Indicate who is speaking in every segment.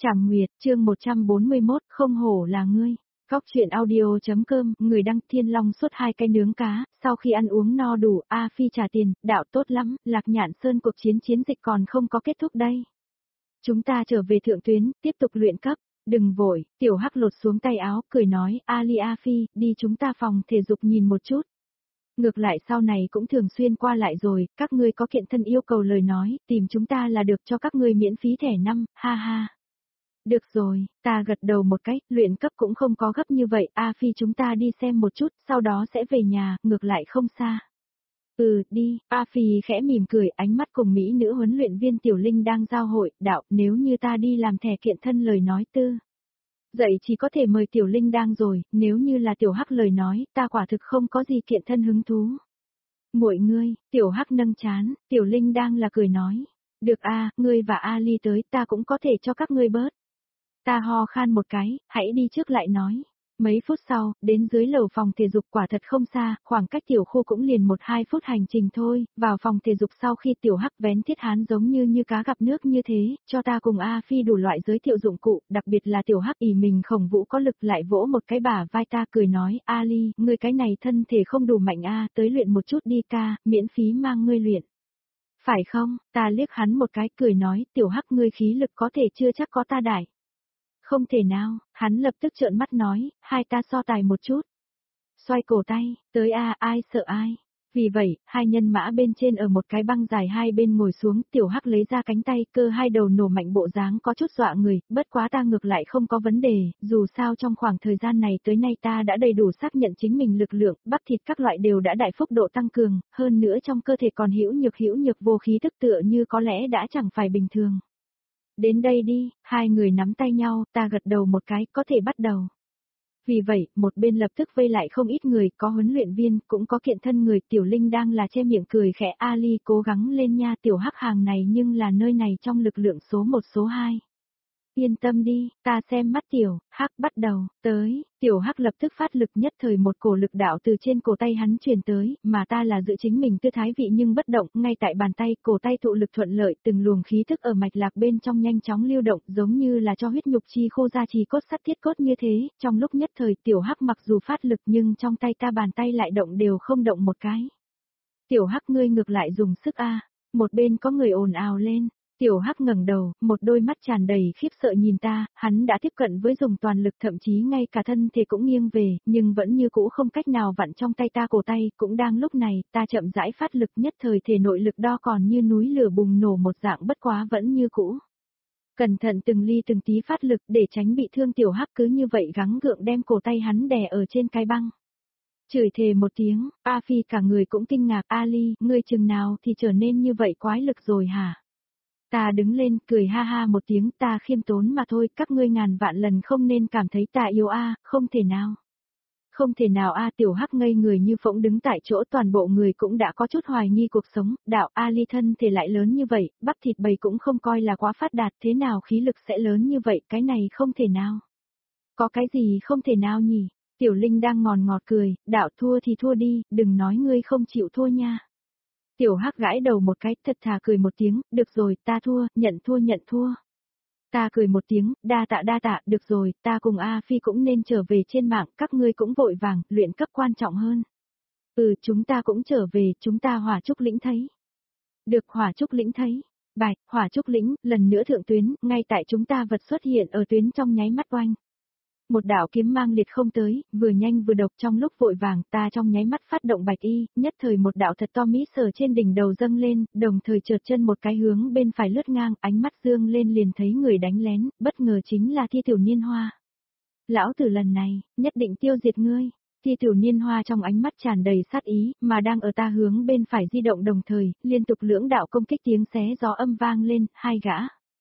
Speaker 1: Trảm Nguyệt, chương 141, không hổ là ngươi. Góc truyện audio.com, người đăng Thiên Long suốt 2 cái nướng cá, sau khi ăn uống no đủ, A Phi trả tiền, đạo tốt lắm, Lạc Nhạn Sơn cuộc chiến dịch còn không có kết thúc đây. Chúng ta trở về thượng tuyến, tiếp tục luyện cấp, đừng vội, Tiểu Hắc lột xuống tay áo, cười nói, Ali A Phi, đi chúng ta phòng thể dục nhìn một chút. Ngược lại sau này cũng thường xuyên qua lại rồi, các ngươi có kiện thân yêu cầu lời nói, tìm chúng ta là được cho các ngươi miễn phí thẻ năm, ha ha. Được rồi, ta gật đầu một cái, luyện cấp cũng không có gấp như vậy, A Phi chúng ta đi xem một chút, sau đó sẽ về nhà, ngược lại không xa. Đi, A Phi khẽ mỉm cười, ánh mắt cùng mỹ nữ huấn luyện viên Tiểu Linh đang giao hội, đạo, nếu như ta đi làm thẻ kiện thân lời nói tư. Vậy chỉ có thể mời Tiểu Linh đang rồi, nếu như là Tiểu Hắc lời nói, ta quả thực không có gì kiện thân hứng thú. Muội ngươi, Tiểu Hắc nâng chán, Tiểu Linh đang là cười nói. Được a, ngươi và Ali tới, ta cũng có thể cho các ngươi bớt. Ta ho khan một cái, hãy đi trước lại nói. Mấy phút sau, đến dưới lầu phòng thể dục quả thật không xa, khoảng cách tiểu khu cũng liền 1-2 phút hành trình thôi, vào phòng thể dục sau khi Tiểu Hắc vén thiết hán giống như cá gặp nước như thế, cho ta cùng A Phi đủ loại giới thiệu dụng cụ, đặc biệt là Tiểu Hắc ỷ mình khổng vũ có lực lại vỗ một cái bả vai ta cười nói, Ali, ngươi cái này thân thể không đủ mạnh a, tới luyện một chút đi ca, miễn phí mang ngươi luyện. Phải không, ta liếc hắn một cái cười nói, Tiểu Hắc ngươi khí lực có thể chưa chắc có ta đại. Không thể nào, hắn lập tức trợn mắt nói, hai ta so tài một chút. Xoay cổ tay, tới a, ai sợ ai. Vì vậy, hai nhân mã bên trên ở một cái băng dài hai bên ngồi xuống, Tiểu Hắc lấy ra cánh tay, cơ hai đầu nổ mạnh bộ dáng có chút dọa người, bất quá ta ngược lại không có vấn đề, dù sao trong khoảng thời gian này tới nay ta đã đầy đủ xác nhận chính mình lực lượng, bắp thịt các loại đều đã đại phúc độ tăng cường, hơn nữa trong cơ thể còn hữu nhược vô khí tức tựa như có lẽ đã chẳng phải bình thường. Đến đây đi, hai người nắm tay nhau, ta gật đầu một cái, có thể bắt đầu. Vì vậy, một bên lập tức vây lại không ít người, có huấn luyện viên, cũng có kiện thân người, Tiểu Linh đang là che miệng cười khẽ, Ali cố gắng lên nha, Tiểu Hắc hàng này nhưng là nơi này trong lực lượng số 1 số 2. Yên tâm đi, ta xem mắt Tiểu Hắc bắt đầu, tới, Tiểu Hắc lập tức phát lực nhất thời một cổ lực đạo từ trên cổ tay hắn truyền tới, mà ta là giữ chính mình tư thái vị nhưng bất động, ngay tại bàn tay, cổ tay thụ lực thuận lợi, từng luồng khí thức ở mạch lạc bên trong nhanh chóng lưu động, giống như là cho huyết nhục chi khô ra trì cốt sắt thiết cốt như thế, trong lúc nhất thời Tiểu Hắc mặc dù phát lực nhưng trong tay ta bàn tay lại động đều không động một cái. Tiểu Hắc ngươi ngược lại dùng sức a, một bên có người ồn ào lên. Tiểu Hắc ngẩng đầu, một đôi mắt tràn đầy khiếp sợ nhìn ta, hắn đã tiếp cận với dùng toàn lực thậm chí ngay cả thân thể cũng nghiêng về, nhưng vẫn như cũ không cách nào vặn trong tay ta cổ tay, cũng đang lúc này, ta chậm rãi phát lực nhất thời thể nội lực đo còn như núi lửa bùng nổ một dạng bất quá vẫn như cũ. Cẩn thận từng ly từng tí phát lực để tránh bị thương Tiểu Hắc cứ như vậy gắng gượng đem cổ tay hắn đè ở trên cái băng. Chửi thề một tiếng, A Phi cả người cũng kinh ngạc, Ali, ngươi chừng nào thì trở nên như vậy quái lực rồi hả? Ta đứng lên, cười ha ha một tiếng, ta khiêm tốn mà thôi, các ngươi ngàn vạn lần không nên cảm thấy ta yếu a, không thể nào. Không thể nào a, Tiểu Hắc ngây người như phỗng đứng tại chỗ, toàn bộ người cũng đã có chút hoài nghi cuộc sống, đạo Ali thân thể lại lớn như vậy, bắp thịt bầy cũng không coi là quá phát đạt, thế nào khí lực sẽ lớn như vậy, cái này không thể nào. Có cái gì không thể nào nhỉ? Tiểu Linh đang ngọt cười, đạo thua thì thua đi, đừng nói ngươi không chịu thua nha. Tiểu Hắc gãi đầu một cái, thật thà cười một tiếng, được rồi, ta thua, nhận thua. Ta cười một tiếng, đa tạ, được rồi, ta cùng A Phi cũng nên trở về trên mạng, các ngươi cũng vội vàng, luyện cấp quan trọng hơn. Chúng ta cũng trở về, chúng ta hỏa trúc lĩnh thấy. Được hỏa trúc lĩnh thấy. Bạch, hỏa trúc lĩnh, lần nữa thượng tuyến, ngay tại chúng ta vật xuất hiện ở tuyến trong nháy mắt oanh. Một đạo kiếm mang liệt không tới, vừa nhanh vừa độc trong lúc vội vàng, ta trong nháy mắt phát động bạch y, nhất thời một đạo thật to mỹ sở trên đỉnh đầu dâng lên, đồng thời trượt chân một cái hướng bên phải lướt ngang, ánh mắt dương lên liền thấy người đánh lén, bất ngờ chính là Thi Tiểu Niên Hoa. Lão tử lần này, nhất định tiêu diệt ngươi. Thi Tiểu Niên Hoa trong ánh mắt tràn đầy sát ý, mà đang ở ta hướng bên phải di động đồng thời, liên tục lưỡng đạo công kích tiếng xé gió âm vang lên, hai gã.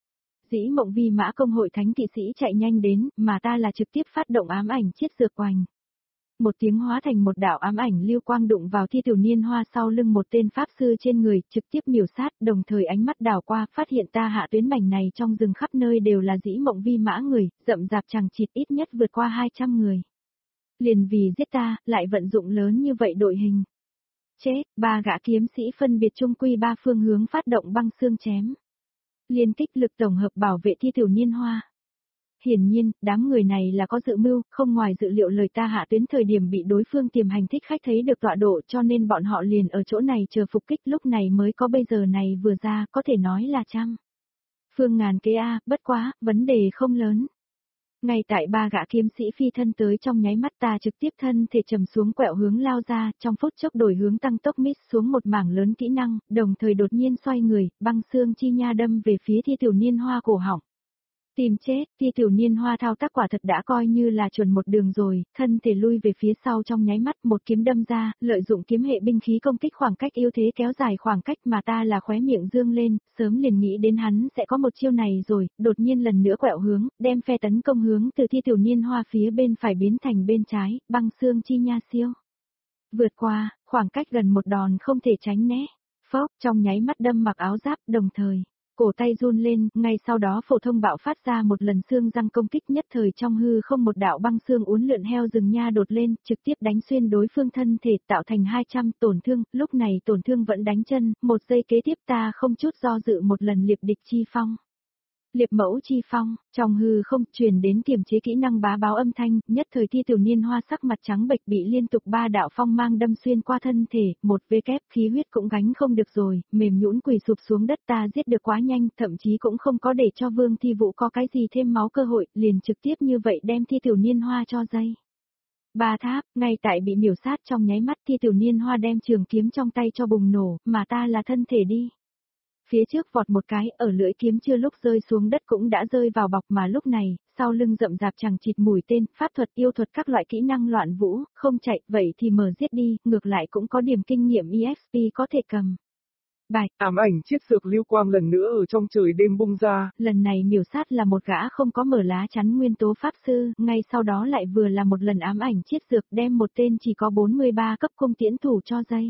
Speaker 1: Dĩ Mộng Vi Mã công hội thánh kỵ sĩ chạy nhanh đến, mà ta là trực tiếp phát động ám ảnh chiết dược oành. Một tiếng hóa thành một đạo ám ảnh lưu quang đụng vào Thi Tiểu Niên Hoa sau lưng một tên pháp sư trên người, trực tiếp miểu sát, đồng thời ánh mắt đảo qua phát hiện ta hạ tuyến mảnh này trong rừng khắp nơi đều là Dĩ Mộng Vi Mã người, rậm rạp chằng chịt ít nhất vượt qua 200 người. Liền vì giết ta, lại vận dụng lớn như vậy đội hình. Chết, ba gã kiếm sĩ phân biệt trung quy ba phương hướng phát động băng xương chém. Liên kích lực tổng hợp bảo vệ Thi Tiểu Niên Hoa. Hiển nhiên, đám người này là có dự mưu, không ngoài dự liệu lời ta hạ tuyến thời điểm bị đối phương tiềm hành thích khách thấy được tọa độ cho nên bọn họ liền ở chỗ này chờ phục kích lúc này mới có bây giờ này vừa ra có thể nói là trăm. Phương ngàn kế A, bất quá, vấn đề không lớn. Ngay tại ba gã kiếm sĩ phi thân tới trong nháy mắt ta trực tiếp thân thể trầm xuống quẹo hướng lao ra, trong phút chốc đổi hướng tăng tốc mít xuống một mảng lớn kỹ năng, đồng thời đột nhiên xoay người, băng xương chi nha đâm về phía Thi Tiểu Niên Hoa cổ họng. Tìm chết, Thi Tiểu Niên Hoa thao tác quả thật đã coi như là chuẩn một đường rồi, thân thể lui về phía sau trong nháy mắt một kiếm đâm ra, lợi dụng kiếm hệ binh khí công kích khoảng cách ưu thế kéo dài khoảng cách mà ta là khóe miệng dương lên, sớm liền nghĩ đến hắn sẽ có một chiêu này rồi, đột nhiên lần nữa quẹo hướng, đem phe tấn công hướng từ Thi Tiểu Niên Hoa phía bên phải biến thành bên trái, băng xương chi nha siêu. Vượt qua, khoảng cách gần một đòn không thể tránh né, phốc trong nháy mắt đâm mặc áo giáp đồng thời. Cổ tay run lên, ngay sau đó phổ thông bạo phát ra một lần xương răng công kích nhất thời trong hư không một đạo băng xương uốn lượn heo rừng nha đột lên, trực tiếp đánh xuyên đối phương thân thể tạo thành 200 tổn thương, lúc này tổn thương vẫn đánh chân, một giây kế tiếp ta không chút do dự một lần liệp địch chi phong. Liệp mẫu chi phong, trong hư không truyền đến kiềm chế kỹ năng bá báo âm thanh, nhất thời Thi Tiểu Niên Hoa sắc mặt trắng bệch bị liên tục ba đạo phong mang đâm xuyên qua thân thể, một vê kép khí huyết cũng gánh không được rồi, mềm nhũn quỳ sụp xuống đất ta giết được quá nhanh, thậm chí cũng không có để cho Vương Thi Vũ có cái gì thêm máu cơ hội, liền trực tiếp như vậy đem Thi Tiểu Niên Hoa cho dây. Ba tháp, ngay tại bị miểu sát trong nháy mắt Thi Tiểu Niên Hoa đem trường kiếm trong tay cho bùng nổ, mà ta là thân thể đi. Phía trước vọt một cái, ở lưỡi kiếm chưa lúc rơi xuống đất cũng đã rơi vào bọc mà lúc này, sau lưng rậm rạp chẳng chịt mũi tên, pháp thuật yêu thuật các loại kỹ năng loạn vũ, không chạy, vậy thì mở giết đi, ngược lại cũng có điểm kinh nghiệm EXP có thể cầm. Bài,
Speaker 2: ám ảnh chiết dược lưu quang lần nữa ở trong trời đêm bung ra.
Speaker 1: Lần này miểu sát là một gã không có mở lá chắn nguyên tố pháp sư, ngay sau đó lại vừa là một lần ám ảnh chiết dược đem một tên chỉ có 43 cấp cung tiễn thủ cho dây.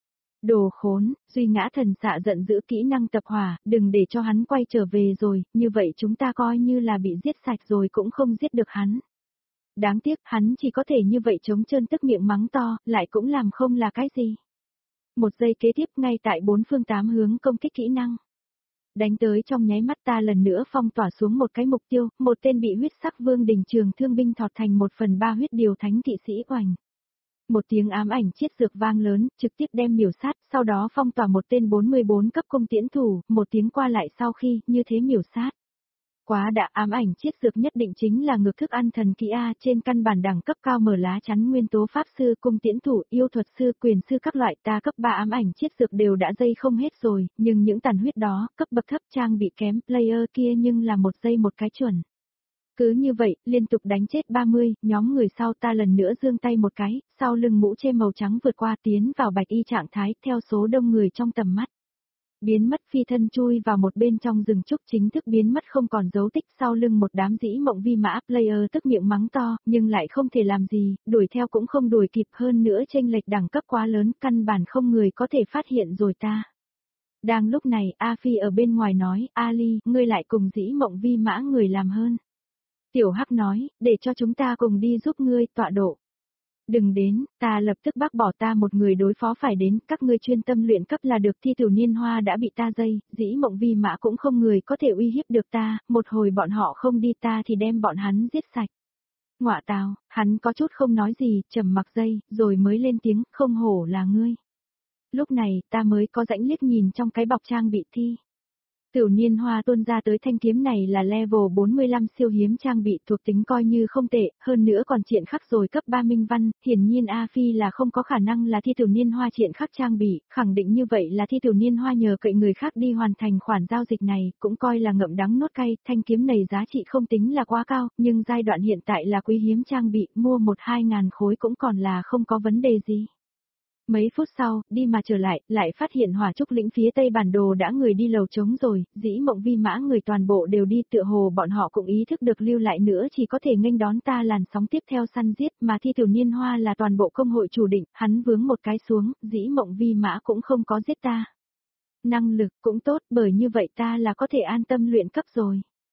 Speaker 1: Đồ khốn, Duy Ngã Thần Xạ giận dữ kỹ năng tập hỏa, đừng để cho hắn quay trở về rồi, như vậy chúng ta coi như là bị giết sạch rồi cũng không giết được hắn. Đáng tiếc hắn chỉ có thể như vậy chống trơn tức miệng mắng to, lại cũng làm không là cái gì. Một giây kế tiếp ngay tại bốn phương tám hướng công kích kỹ năng. Đánh tới trong nháy mắt ta lần nữa phong tỏa xuống một cái mục tiêu, một tên bị huyết sắc vương đình trường thương binh thọt thành 1/3 huyết điều thánh kỵ sĩ oành. Một tiếng ám ảnh chiết dược vang lớn, trực tiếp đem miểu sát, sau đó phong tỏa một tên 44 cấp cung tiễn thủ, một tiếng qua lại sau khi, như thế miểu sát. Quá đã ám ảnh chiết dược nhất định chính là ngược thức ăn thần kỳ A trên căn bản đẳng cấp cao mở lá chắn nguyên tố pháp sư cung tiễn thủ yêu thuật sư quyền sư các loại ta cấp 3 ám ảnh chiết dược đều đã dây không hết rồi, nhưng những tàn huyết đó, cấp bậc thấp trang bị kém player kia nhưng là một giây một cái chuẩn. Cứ như vậy, liên tục đánh chết 30, nhóm người sau ta lần nữa giương tay một cái, sau lưng mũ che màu trắng vượt qua tiến vào bạch y trạng thái theo số đông người trong tầm mắt. Biến mất phi thân chui vào một bên trong rừng trúc chính thức biến mất không còn dấu tích sau lưng một đám dĩ mộng vi mã player tức miệng mắng to, nhưng lại không thể làm gì, đuổi theo cũng không đuổi kịp hơn nữa chênh lệch đẳng cấp quá lớn, căn bản không người có thể phát hiện rồi ta. Đang lúc này, A Phi ở bên ngoài nói, Ali, ngươi lại cùng dĩ mộng vi mã người làm hơn. Tiểu Hắc nói, để cho chúng ta cùng đi giúp ngươi tọa độ. Đừng đến, ta lập tức bác bỏ ta một người đối phó phải đến, các ngươi chuyên tâm luyện cấp là được. Thi Tiểu Niên Hoa đã bị ta dây, dĩ mộng vi mã cũng không người có thể uy hiếp được ta, một hồi bọn họ không đi ta thì đem bọn hắn giết sạch. Ngọa tào, hắn có chút không nói gì, trầm mặc dây, rồi mới lên tiếng, không hổ là ngươi. Lúc này, ta mới có rãnh liếc nhìn trong cái bọc trang bị Thi Tiểu Niên Hoa tuôn ra tới thanh kiếm này là level 45 siêu hiếm trang bị thuộc tính coi như không tệ, hơn nữa còn triện khắc rồi cấp 3 minh văn, hiển nhiên A Phi là không có khả năng là Thi Tiểu Niên Hoa triện khắc trang bị, khẳng định như vậy là Thi Tiểu Niên Hoa nhờ cậy người khác đi hoàn thành khoản giao dịch này, cũng coi là ngậm đắng nuốt cay, thanh kiếm này giá trị không tính là quá cao, nhưng giai đoạn hiện tại là quý hiếm trang bị, mua 1-2 ngàn khối cũng còn là không có vấn đề gì. Mấy phút sau, đi mà trở lại, lại phát hiện hỏa trúc lĩnh phía tây bản đồ đã người đi lầu trống rồi, dĩ mộng vi mã người toàn bộ đều đi tựa hồ bọn họ cũng ý thức được lưu lại nữa chỉ có thể nghênh đón ta làn sóng tiếp theo săn giết mà Thi Tiểu Niên Hoa là toàn bộ công hội chủ định, hắn vướng một cái xuống, dĩ mộng vi mã cũng không có giết ta. Năng lực cũng tốt bởi như vậy ta là có thể an tâm luyện cấp rồi.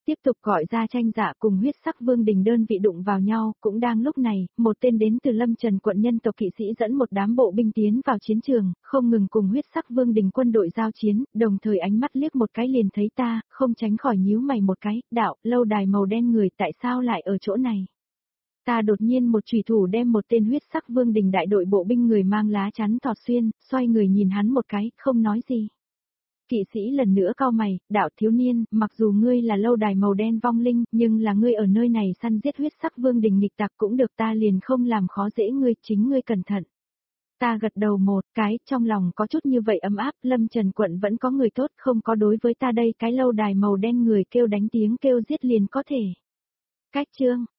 Speaker 1: Tiếp tục gọi ra Tranh Dạ cùng huyết sắc vương đình đơn vị đụng vào nhau, cũng đang lúc này, một tên đến từ Lâm Trần quận nhân tộc kỵ sĩ dẫn một đám bộ binh tiến vào chiến trường, không ngừng cùng huyết sắc vương đình quân đội giao chiến, đồng thời ánh mắt liếc một cái liền thấy ta, không tránh khỏi nhíu mày một cái, đạo, lâu đài màu đen người tại sao lại ở chỗ này. Ta đột nhiên một chủy thủ đem một tên huyết sắc vương đình đại đội bộ binh người mang lá chắn thọt xuyên, xoay người nhìn hắn một cái, không nói gì. Kỵ sĩ lần nữa cau mày, đạo thiếu niên, mặc dù ngươi là lâu đài màu đen vong linh, nhưng là ngươi ở nơi này săn giết huyết sắc vương đình nghịch tặc cũng được, ta liền không làm khó dễ ngươi, chính ngươi cẩn thận. Ta gật đầu một cái, trong lòng có chút như vậy ấm áp, Lâm Trần quận vẫn có người tốt, không có đối với ta đây cái lâu đài màu đen người kêu đánh tiếng kêu giết liền có thể. Cách chương